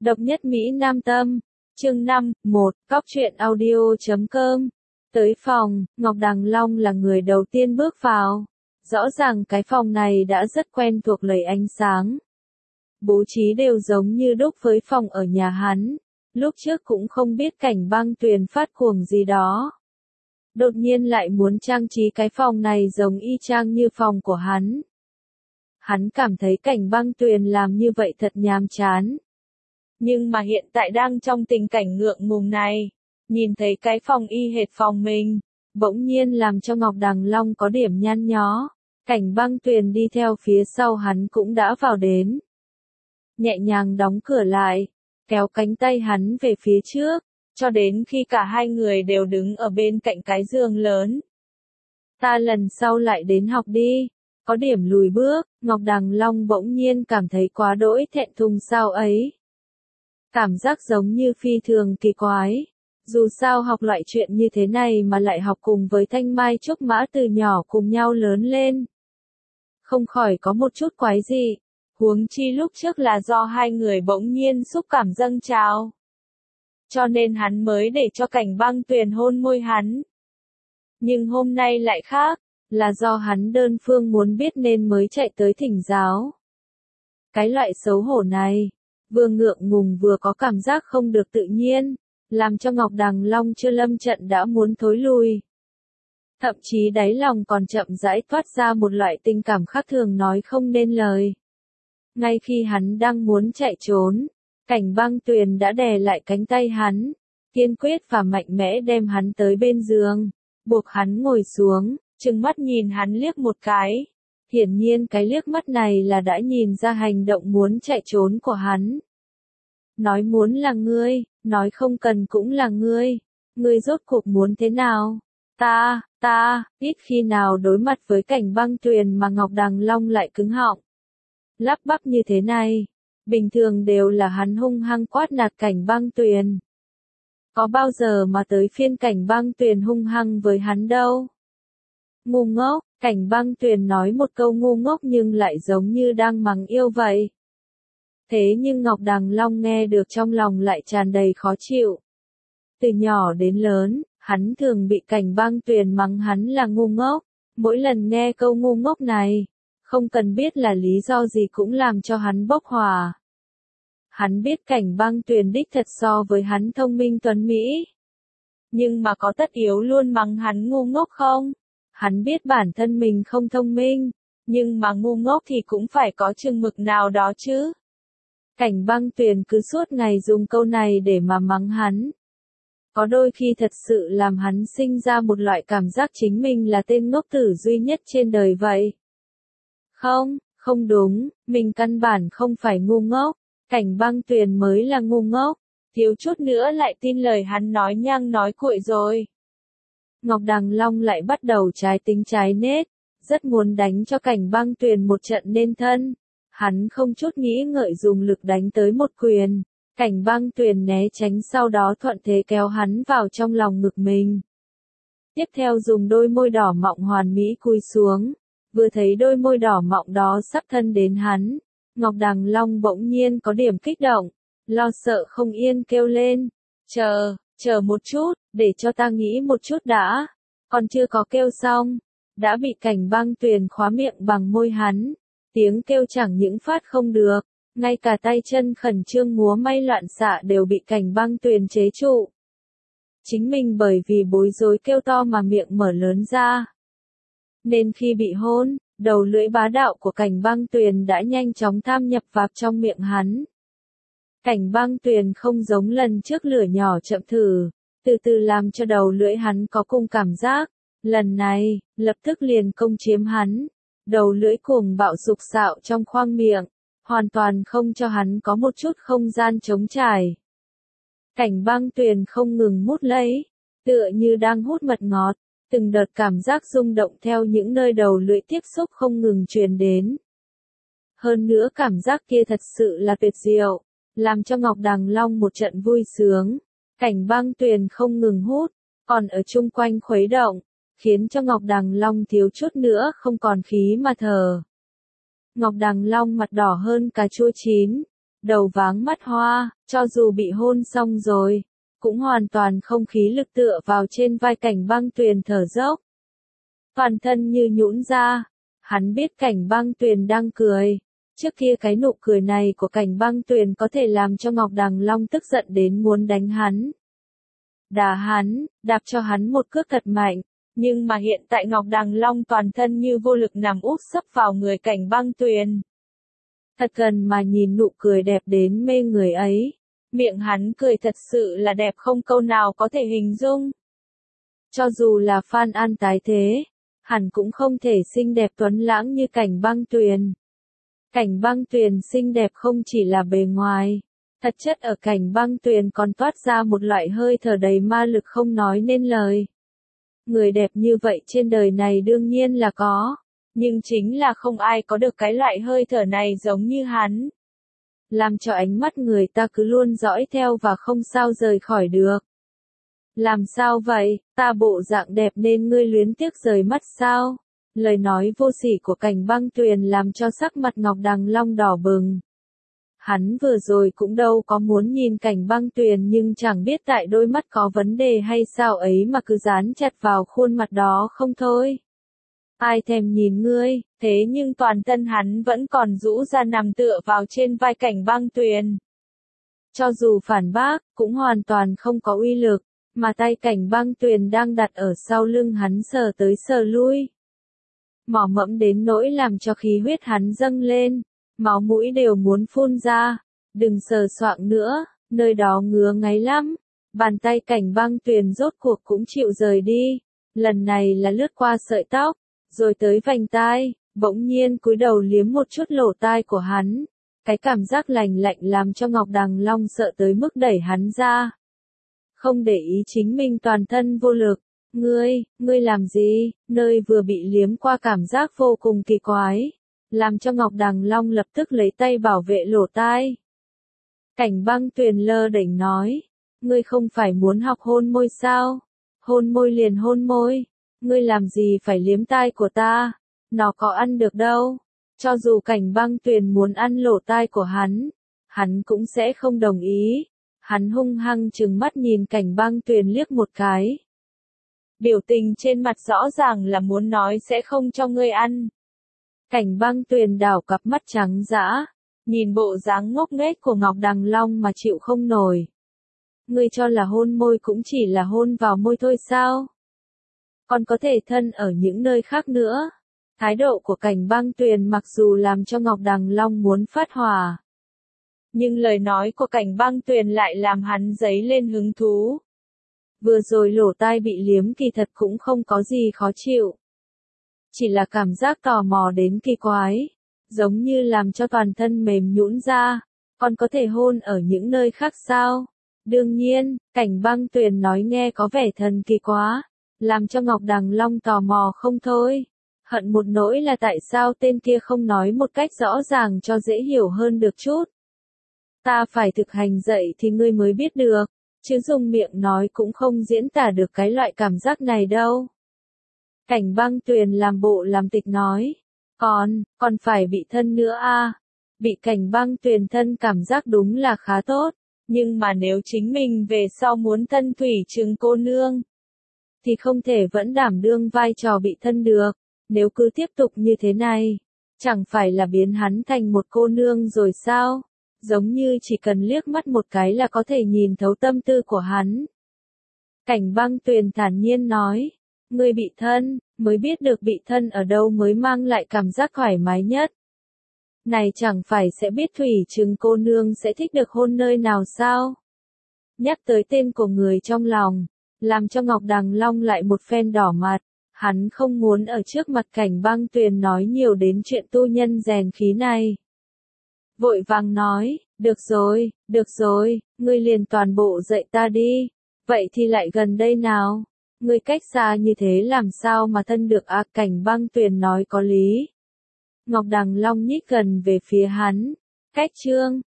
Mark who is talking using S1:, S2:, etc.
S1: Độc nhất Mỹ Nam Tâm, chương 5, 1, Cóc truyện audio.com. Tới phòng, Ngọc Đằng Long là người đầu tiên bước vào. Rõ ràng cái phòng này đã rất quen thuộc lầy ánh sáng. Bố trí đều giống như đúc với phòng ở nhà hắn. Lúc trước cũng không biết Cảnh Băng Tuyền phát cuồng gì đó. Đột nhiên lại muốn trang trí cái phòng này giống y chang như phòng của hắn. Hắn cảm thấy Cảnh Băng Tuyền làm như vậy thật nhàm chán. Nhưng mà hiện tại đang trong tình cảnh ngượng ngùng này, nhìn thấy cái phòng y hệt phòng mình, bỗng nhiên làm cho Ngọc Đằng Long có điểm nhăn nhó. Cảnh Băng Tuyền đi theo phía sau hắn cũng đã vào đến. Nhẹ nhàng đóng cửa lại, kéo cánh tay hắn về phía trước, cho đến khi cả hai người đều đứng ở bên cạnh cái giường lớn. Ta lần sau lại đến học đi. Có điểm lùi bước, Ngọc Đằng Long bỗng nhiên cảm thấy quá đỗi thẹn thùng sao ấy. Cảm giác giống như phi thường kỳ quái. Dù sao học loại chuyện như thế này mà lại học cùng với Thanh Mai Trúc Mã từ nhỏ cùng nhau lớn lên. Không khỏi có một chút quái dị. Huống chi lúc trước là do hai người bỗng nhiên xúc cảm dâng trào. Cho nên hắn mới để cho Cảnh Băng Tuyền hôn môi hắn. Nhưng hôm nay lại khác, là do hắn đơn phương muốn biết nên mới chạy tới thỉnh giáo. Cái loại xấu hổ này, vừa ngượng ngùng vừa có cảm giác không được tự nhiên, làm cho Ngọc Đằng Long chưa lâm trận đã muốn thối lui. Thậm chí đáy lòng còn chậm rãi thoát ra một loại tình cảm khác thường nói không nên lời. Ngay khi hắn đang muốn chạy trốn, Cảnh Băng Tuyền đã đè lại cánh tay hắn, kiên quyết và mạnh mẽ đem hắn tới bên giường, buộc hắn ngồi xuống, trừng mắt nhìn hắn liếc một cái. Hiển nhiên cái liếc mắt này là đã nhìn ra hành động muốn chạy trốn của hắn. Nói muốn là ngươi, nói không cần cũng là ngươi. Ngươi rốt cuộc muốn thế nào? Ít khi nào đối mặt với Cảnh Băng Tuyền mà Ngọc Đằng Long lại cứng họng. Lắp bắp như thế này, bình thường đều là hắn hung hăng quát nạt Cảnh Băng Tuyền. Có bao giờ mà tới phiên Cảnh Băng Tuyền hung hăng với hắn đâu. Ngu ngốc, Cảnh Băng Tuyền nói một câu ngu ngốc nhưng lại giống như đang mắng yêu vậy. Thế nhưng Ngọc Đằng Long nghe được trong lòng lại tràn đầy khó chịu. Từ nhỏ đến lớn, hắn thường bị Cảnh Băng Tuyền mắng hắn là ngu ngốc. Mỗi lần nghe câu ngu ngốc này, không cần biết là lý do gì cũng làm cho hắn bốc hỏa. Hắn biết Cảnh Băng Tuyền đích thật so với hắn thông minh tuấn mỹ. Nhưng mà có tất yếu luôn mắng hắn ngu ngốc không? Hắn biết bản thân mình không thông minh, nhưng mà ngu ngốc thì cũng phải có chừng mực nào đó chứ. Cảnh Băng Tuyền cứ suốt ngày dùng câu này để mà mắng hắn. Có đôi khi thật sự làm hắn sinh ra một loại cảm giác chính mình là tên ngốc tử duy nhất trên đời vậy. Không đúng, mình căn bản không phải ngu ngốc, Cảnh Băng Tuyền mới là ngu ngốc, thiếu chút nữa lại tin lời hắn nói nhăng nói cuội rồi. Ngọc Đằng Long lại bắt đầu trái tính trái nết, rất muốn đánh cho Cảnh Băng Tuyền một trận nên thân. Hắn không chút nghĩ ngợi dùng lực đánh tới một quyền. Cảnh Băng Tuyền né tránh sau đó thuận thế kéo hắn vào trong lòng ngực mình. Tiếp theo dùng đôi môi đỏ mọng hoàn mỹ cúi xuống. Vừa thấy đôi môi đỏ mọng đó sắp thân đến hắn, Ngọc Đằng Long bỗng nhiên có điểm kích động, lo sợ không yên kêu lên. Chờ một chút, để cho ta nghĩ một chút đã. Còn chưa có kêu xong, đã bị Cảnh Băng Tuyền khóa miệng bằng môi hắn. Tiếng kêu chẳng những phát không được, ngay cả tay chân khẩn trương múa may loạn xạ đều bị Cảnh Băng Tuyền chế trụ. Chính mình bởi vì bối rối kêu to mà miệng mở lớn ra. Nên khi bị hôn, đầu lưỡi bá đạo của Cảnh Băng Tuyền đã nhanh chóng tham nhập vào trong miệng hắn. Cảnh Băng Tuyền không giống lần trước lửa nhỏ chậm thử, từ từ làm cho đầu lưỡi hắn có cùng cảm giác. Lần này, lập tức liền công chiếm hắn. Đầu lưỡi cuồng bạo sục sạo trong khoang miệng, hoàn toàn không cho hắn có một chút không gian trống trải. Cảnh Băng Tuyền không ngừng mút lấy, tựa như đang hút mật ngọt, từng đợt cảm giác rung động theo những nơi đầu lưỡi tiếp xúc không ngừng truyền đến. Hơn nữa cảm giác kia thật sự là tuyệt diệu, làm cho Ngọc Đằng Long một trận vui sướng. Cảnh Băng Tuyền không ngừng hút, còn ở chung quanh khuấy động, khiến cho Ngọc Đằng Long thiếu chút nữa không còn khí mà thở. Ngọc Đằng Long mặt đỏ hơn cà chua chín, đầu váng mắt hoa, cho dù bị hôn xong rồi, cũng hoàn toàn không khí lực tựa vào trên vai Cảnh Băng Tuyền thở dốc. Toàn thân như nhũn ra, hắn biết Cảnh Băng Tuyền đang cười. Trước kia cái nụ cười này của Cảnh Băng Tuyền có thể làm cho Ngọc Đằng Long tức giận đến muốn đánh hắn. Đá hắn, đạp cho hắn một cước thật mạnh. Nhưng mà hiện tại Ngọc Đằng Long toàn thân như vô lực nằm úp sấp vào người Cảnh Băng Tuyền. Thật gần mà nhìn nụ cười đẹp đến mê người ấy. Miệng hắn cười thật sự là đẹp không câu nào có thể hình dung. Cho dù là Phan An tái thế, hẳn cũng không thể xinh đẹp tuấn lãng như Cảnh Băng Tuyền. Cảnh Băng Tuyền xinh đẹp không chỉ là bề ngoài, thật chất ở Cảnh Băng Tuyền còn toát ra một loại hơi thở đầy ma lực không nói nên lời. Người đẹp như vậy trên đời này đương nhiên là có, nhưng chính là không ai có được cái loại hơi thở này giống như hắn. Làm cho ánh mắt người ta cứ luôn dõi theo và không sao rời khỏi được. Làm sao vậy, ta bộ dạng đẹp nên ngươi luyến tiếc rời mắt sao? Lời nói vô sỉ của Cảnh Băng Tuyền làm cho sắc mặt Ngọc Đằng Long đỏ bừng. Hắn vừa rồi cũng đâu có muốn nhìn Cảnh Băng Tuyền nhưng chẳng biết tại đôi mắt có vấn đề hay sao ấy mà cứ dán chặt vào khuôn mặt đó không thôi. Ai thèm nhìn ngươi, thế nhưng toàn thân hắn vẫn còn rũ ra nằm tựa vào trên vai Cảnh Băng Tuyền. Cho dù phản bác, cũng hoàn toàn không có uy lực, mà tay Cảnh Băng Tuyền đang đặt ở sau lưng hắn sờ tới sờ lui. Mỏ mẫm đến nỗi làm cho khí huyết hắn dâng lên, máu mũi đều muốn phun ra. Đừng sờ soạng nữa, nơi đó ngứa ngáy lắm. Bàn tay Cảnh Băng Tuyền rốt cuộc cũng chịu rời đi. Lần này là lướt qua sợi tóc, rồi tới vành tai, bỗng nhiên cúi đầu liếm một chút lỗ tai của hắn. Cái cảm giác lành lạnh làm cho Ngọc Đằng Long sợ tới mức đẩy hắn ra. Không để ý chính mình toàn thân vô lực. Ngươi làm gì? Nơi vừa bị liếm qua cảm giác vô cùng kỳ quái, làm cho Ngọc Đằng Long lập tức lấy tay bảo vệ lỗ tai. Cảnh Băng Tuyền lơ đễnh nói, ngươi không phải muốn học hôn môi sao? Hôn môi liền hôn môi, ngươi làm gì phải liếm tai của ta? Nó có ăn được đâu. Cho dù Cảnh Băng Tuyền muốn ăn lỗ tai của hắn cũng sẽ không đồng ý. Hắn hung hăng trừng mắt nhìn Cảnh Băng Tuyền liếc một cái. Biểu tình trên mặt rõ ràng là muốn nói sẽ không cho ngươi ăn. Cảnh Băng Tuyền đảo cặp mắt trắng dã, nhìn bộ dáng ngốc nghếch của Ngọc Đằng Long mà chịu không nổi. Ngươi cho là hôn môi cũng chỉ là hôn vào môi thôi sao? Còn có thể thân ở những nơi khác nữa. Thái độ của Cảnh Băng Tuyền mặc dù làm cho Ngọc Đằng Long muốn phát hỏa, nhưng lời nói của Cảnh Băng Tuyền lại làm hắn dấy lên hứng thú. Vừa rồi lỗ tai bị liếm kỳ thật cũng không có gì khó chịu. Chỉ là cảm giác tò mò đến kỳ quái, giống như làm cho toàn thân mềm nhũn ra. Còn có thể hôn ở những nơi khác sao? Đương nhiên, Cảnh Băng Tuyền nói nghe có vẻ thần kỳ quá, làm cho Ngọc Đằng Long tò mò không thôi. Hận một nỗi là tại sao tên kia không nói một cách rõ ràng cho dễ hiểu hơn được chút. Ta phải thực hành dậy thì ngươi mới biết được, chứ dùng miệng nói cũng không diễn tả được cái loại cảm giác này đâu. Cảnh Băng Tuyền làm bộ làm tịch nói, còn phải bị thân nữa à? Bị Cảnh Băng Tuyền thân cảm giác đúng là khá tốt, nhưng mà nếu chính mình về sau muốn thân Thủy Trừng cô nương, thì không thể vẫn đảm đương vai trò bị thân được. Nếu cứ tiếp tục như thế này, chẳng phải là biến hắn thành một cô nương rồi sao? Giống như chỉ cần liếc mắt một cái là có thể nhìn thấu tâm tư của hắn. Cảnh Băng Tuyền thản nhiên nói, ngươi bị thân, mới biết được bị thân ở đâu mới mang lại cảm giác thoải mái nhất. Này chẳng phải sẽ biết Thủy Trừng cô nương sẽ thích được hôn nơi nào sao? Nhắc tới tên của người trong lòng, làm cho Ngọc Đằng Long lại một phen đỏ mặt. Hắn không muốn ở trước mặt Cảnh Băng Tuyền nói nhiều đến chuyện tu nhân rèn khí này. Vội vàng nói, được rồi, ngươi liền toàn bộ dạy ta đi. Vậy thì lại gần đây nào. Ngươi cách xa như thế làm sao mà thân được à? Cảnh Băng Tuyền nói có lý. Ngọc Đằng Long nhích gần về phía hắn. Cách chương